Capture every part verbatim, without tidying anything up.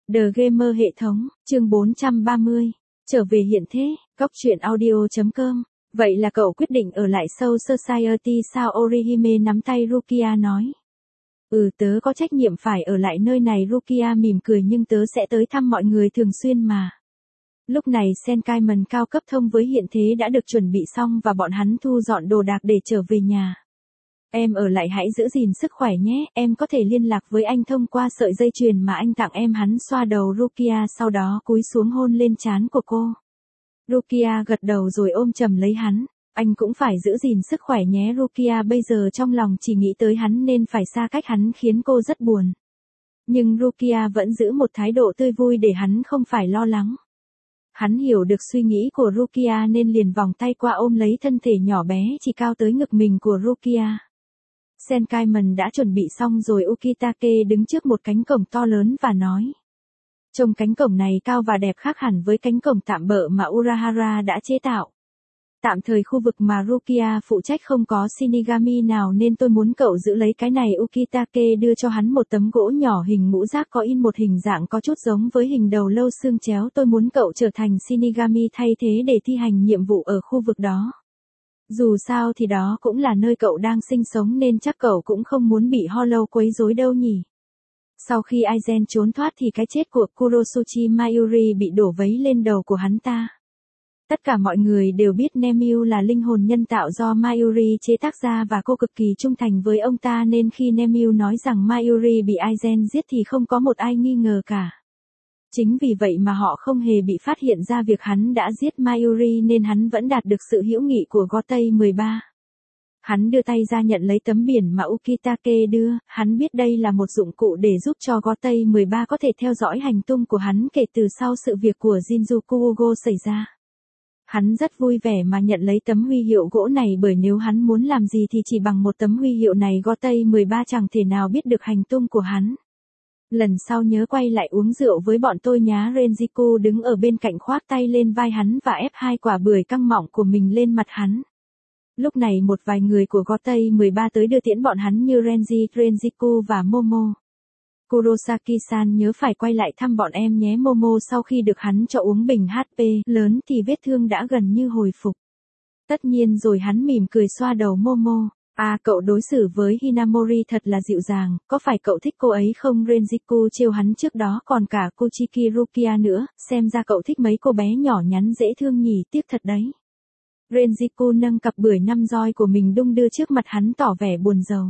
The Gamer hệ thống, chương bốn trăm ba mươi. Trở về hiện thế, góc truyện audio chấm com. Vậy là cậu quyết định ở lại Soul Society sao? Orihime nắm tay Rukia nói. Ừ, tớ có trách nhiệm phải ở lại nơi này. Rukia mỉm cười, nhưng tớ sẽ tới thăm mọi người thường xuyên mà. Lúc này Senkaimon cao cấp thông với hiện thế đã được chuẩn bị xong và bọn hắn thu dọn đồ đạc để trở về nhà. Em ở lại hãy giữ gìn sức khỏe nhé, em có thể liên lạc với anh thông qua sợi dây chuyền mà anh tặng em. Hắn xoa đầu Rukia, sau đó cúi xuống hôn lên trán của cô. Rukia gật đầu rồi ôm chầm lấy hắn. Anh cũng phải giữ gìn sức khỏe nhé. Rukia bây giờ trong lòng chỉ nghĩ tới hắn nên phải xa cách hắn khiến cô rất buồn. Nhưng Rukia vẫn giữ một thái độ tươi vui để hắn không phải lo lắng. Hắn hiểu được suy nghĩ của Rukia nên liền vòng tay qua ôm lấy thân thể nhỏ bé chỉ cao tới ngực mình của Rukia. Senkaimon đã chuẩn bị xong rồi. Ukitake đứng trước một cánh cổng to lớn và nói. Trông cánh cổng này cao và đẹp khác hẳn với cánh cổng tạm bợ mà Urahara đã chế tạo. Tạm thời khu vực mà Rukia phụ trách không có Shinigami nào nên tôi muốn cậu giữ lấy cái này. Ukitake đưa cho hắn một tấm gỗ nhỏ hình ngũ giác có in một hình dạng có chút giống với hình đầu lâu xương chéo. Tôi muốn cậu trở thành Shinigami thay thế để thi hành nhiệm vụ ở khu vực đó. Dù sao thì đó cũng là nơi cậu đang sinh sống nên chắc cậu cũng không muốn bị Hollow quấy rối đâu nhỉ. Sau khi Aizen trốn thoát thì cái chết của Kurosuchi Mayuri bị đổ vấy lên đầu của hắn ta. Tất cả mọi người đều biết Nemiu là linh hồn nhân tạo do Mayuri chế tác ra và cô cực kỳ trung thành với ông ta, nên khi Nemiu nói rằng Mayuri bị Aizen giết thì không có một ai nghi ngờ cả. Chính vì vậy mà họ không hề bị phát hiện ra việc hắn đã giết Mayuri nên hắn vẫn đạt được sự hữu nghị của Gotei mười ba. Hắn đưa tay ra nhận lấy tấm biển mà Ukitake đưa, hắn biết đây là một dụng cụ để giúp cho Gotei mười ba có thể theo dõi hành tung của hắn kể từ sau sự việc của Shinjuku Ugo xảy ra. Hắn rất vui vẻ mà nhận lấy tấm huy hiệu gỗ này, bởi nếu hắn muốn làm gì thì chỉ bằng một tấm huy hiệu này Gotei mười ba chẳng thể nào biết được hành tung của hắn. Lần sau nhớ quay lại uống rượu với bọn tôi nhá. Renjiku đứng ở bên cạnh khoác tay lên vai hắn và ép hai quả bưởi căng mọng của mình lên mặt hắn. Lúc này một vài người của Gotei mười ba tới đưa tiễn bọn hắn như Renji, Renjiku và Momo. Kurosaki-san nhớ phải quay lại thăm bọn em nhé. Momo sau khi được hắn cho uống bình hát pê lớn thì vết thương đã gần như hồi phục. Tất nhiên rồi, hắn mỉm cười xoa đầu Momo. À, cậu đối xử với Hinamori thật là dịu dàng, có phải cậu thích cô ấy không? Renjiku trêu hắn trước đó còn cả Kuchiki Rukia nữa, xem ra cậu thích mấy cô bé nhỏ nhắn dễ thương nhỉ, tiếc thật đấy. Renjiku nâng cặp bưởi năm roi của mình đung đưa trước mặt hắn tỏ vẻ buồn rầu.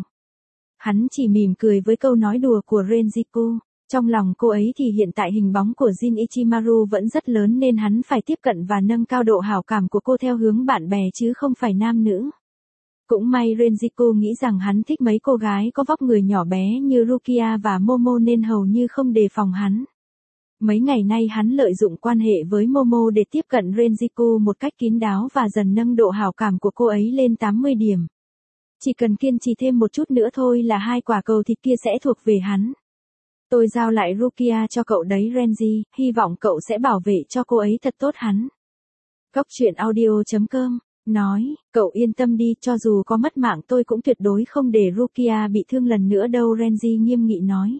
Hắn chỉ mỉm cười với câu nói đùa của Renjiku. Trong lòng cô ấy thì hiện tại hình bóng của Jin Ichimaru vẫn rất lớn nên hắn phải tiếp cận và nâng cao độ hảo cảm của cô theo hướng bạn bè chứ không phải nam nữ. Cũng may Renjiku nghĩ rằng hắn thích mấy cô gái có vóc người nhỏ bé như Rukia và Momo nên hầu như không đề phòng hắn. Mấy ngày nay hắn lợi dụng quan hệ với Momo để tiếp cận Renjiku một cách kín đáo và dần nâng độ hảo cảm của cô ấy lên tám mươi điểm. Chỉ cần kiên trì thêm một chút nữa thôi là hai quả cầu thịt kia sẽ thuộc về hắn. Tôi giao lại Rukia cho cậu đấy Renji, hy vọng cậu sẽ bảo vệ cho cô ấy thật tốt. Hắn. Góc truyện audio chấm com nói, cậu yên tâm đi, cho dù có mất mạng tôi cũng tuyệt đối không để Rukia bị thương lần nữa đâu. Renji nghiêm nghị nói.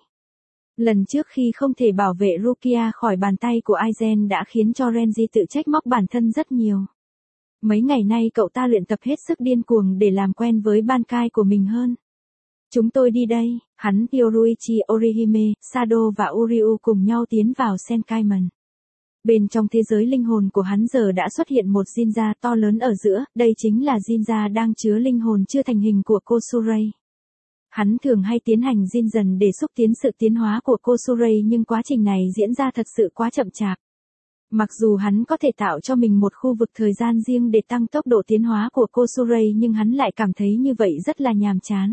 Lần trước khi không thể bảo vệ Rukia khỏi bàn tay của Aizen đã khiến cho Renji tự trách móc bản thân rất nhiều. Mấy ngày nay cậu ta luyện tập hết sức điên cuồng để làm quen với Bankai của mình hơn. Chúng tôi đi đây. Hắn, Yoruichi, Orihime, Sado và Uryu cùng nhau tiến vào Senkaimon. Bên trong thế giới linh hồn của hắn giờ đã xuất hiện một Jinja to lớn ở giữa, đây chính là Jinja đang chứa linh hồn chưa thành hình của Kosurei. Hắn thường hay tiến hành Jin dần để xúc tiến sự tiến hóa của Kosurei, nhưng quá trình này diễn ra thật sự quá chậm chạp. Mặc dù hắn có thể tạo cho mình một khu vực thời gian riêng để tăng tốc độ tiến hóa của Kosurei, nhưng hắn lại cảm thấy như vậy rất là nhàm chán.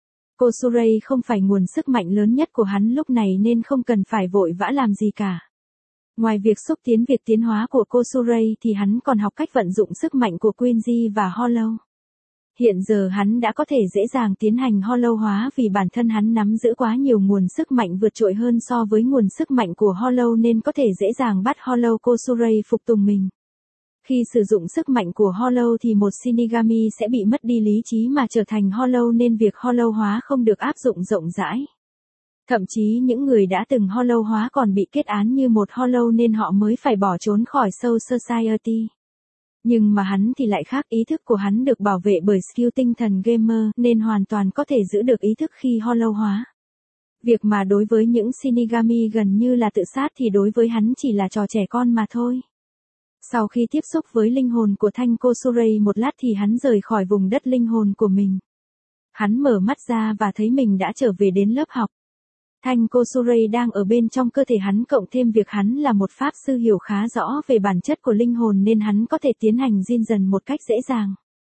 Kosurei không phải nguồn sức mạnh lớn nhất của hắn lúc này nên không cần phải vội vã làm gì cả. Ngoài việc xúc tiến việc tiến hóa của Kosurei thì hắn còn học cách vận dụng sức mạnh của Quincy và Hollow. Hiện giờ hắn đã có thể dễ dàng tiến hành Hollow hóa vì bản thân hắn nắm giữ quá nhiều nguồn sức mạnh vượt trội hơn so với nguồn sức mạnh của Hollow nên có thể dễ dàng bắt Hollow Kosurei phục tùng mình. Khi sử dụng sức mạnh của Hollow thì một Shinigami sẽ bị mất đi lý trí mà trở thành Hollow nên việc Hollow hóa không được áp dụng rộng rãi. Thậm chí những người đã từng hollow hóa còn bị kết án như một hollow nên họ mới phải bỏ trốn khỏi Soul Society. Nhưng mà hắn thì lại khác, ý thức của hắn được bảo vệ bởi skill tinh thần gamer nên hoàn toàn có thể giữ được ý thức khi hollow hóa. Việc mà đối với những Shinigami gần như là tự sát thì đối với hắn chỉ là trò trẻ con mà thôi. Sau khi tiếp xúc với linh hồn của Thanh Kosurei một lát thì hắn rời khỏi vùng đất linh hồn của mình. Hắn mở mắt ra và thấy mình đã trở về đến lớp học. Thanh Kosurei đang ở bên trong cơ thể hắn, cộng thêm việc hắn là một pháp sư hiểu khá rõ về bản chất của linh hồn nên hắn có thể tiến hành Jin dần một cách dễ dàng.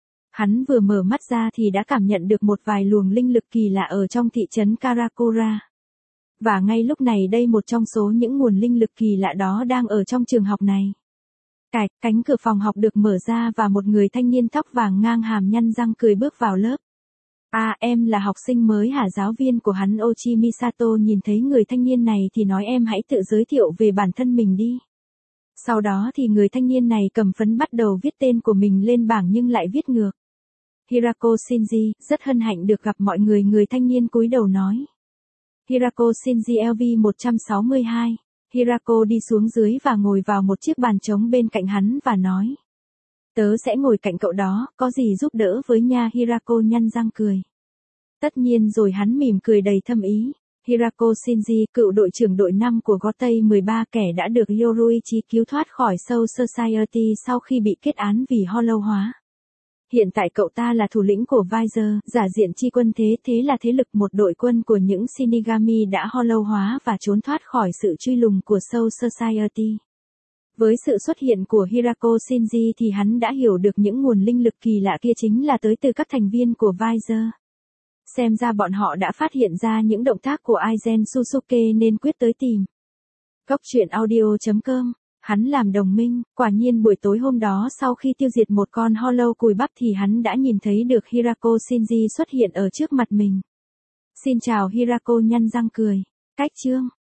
Hắn vừa mở mắt ra thì đã cảm nhận được một vài luồng linh lực kỳ lạ ở trong thị trấn Karakura. Và ngay lúc này đây một trong số những nguồn linh lực kỳ lạ đó đang ở trong trường học này. Cạch, cánh cửa phòng học được mở ra và một người thanh niên tóc vàng ngang hàm nhăn răng cười bước vào lớp. À, em là học sinh mới hả? Giáo viên của hắn Ochi Misato nhìn thấy người thanh niên này thì nói em hãy tự giới thiệu về bản thân mình đi. Sau đó thì người thanh niên này cầm phấn bắt đầu viết tên của mình lên bảng nhưng lại viết ngược. Hirako Shinji, rất hân hạnh được gặp mọi người, người thanh niên cúi đầu nói. Hirako Shinji L V một trăm sáu mươi hai. Hirako đi xuống dưới và ngồi vào một chiếc bàn trống bên cạnh hắn và nói. Tớ sẽ ngồi cạnh cậu đó, có gì giúp đỡ với nha. Hirako nhăn răng cười. Tất nhiên rồi, hắn mỉm cười đầy thâm ý. Hirako Shinji, cựu đội trưởng đội năm của Gotei mười ba, kẻ đã được Yoruichi cứu thoát khỏi Soul Society sau khi bị kết án vì hollow hóa. Hiện tại cậu ta là thủ lĩnh của Visor, giả diện chi quân thế, thế là thế lực một đội quân của những Shinigami đã hollow hóa và trốn thoát khỏi sự truy lùng của Soul Society. Với sự xuất hiện của Hirako Shinji thì hắn đã hiểu được những nguồn linh lực kỳ lạ kia chính là tới từ các thành viên của Visor. Xem ra bọn họ đã phát hiện ra những động tác của Aizen Susuke nên quyết tới tìm. Cốc truyện audio chấm com. Hắn làm đồng minh, quả nhiên buổi tối hôm đó sau khi tiêu diệt một con hollow cùi bắp thì hắn đã nhìn thấy được Hirako Shinji xuất hiện ở trước mặt mình. Xin chào. Hirako nhăn răng cười. Cách chương.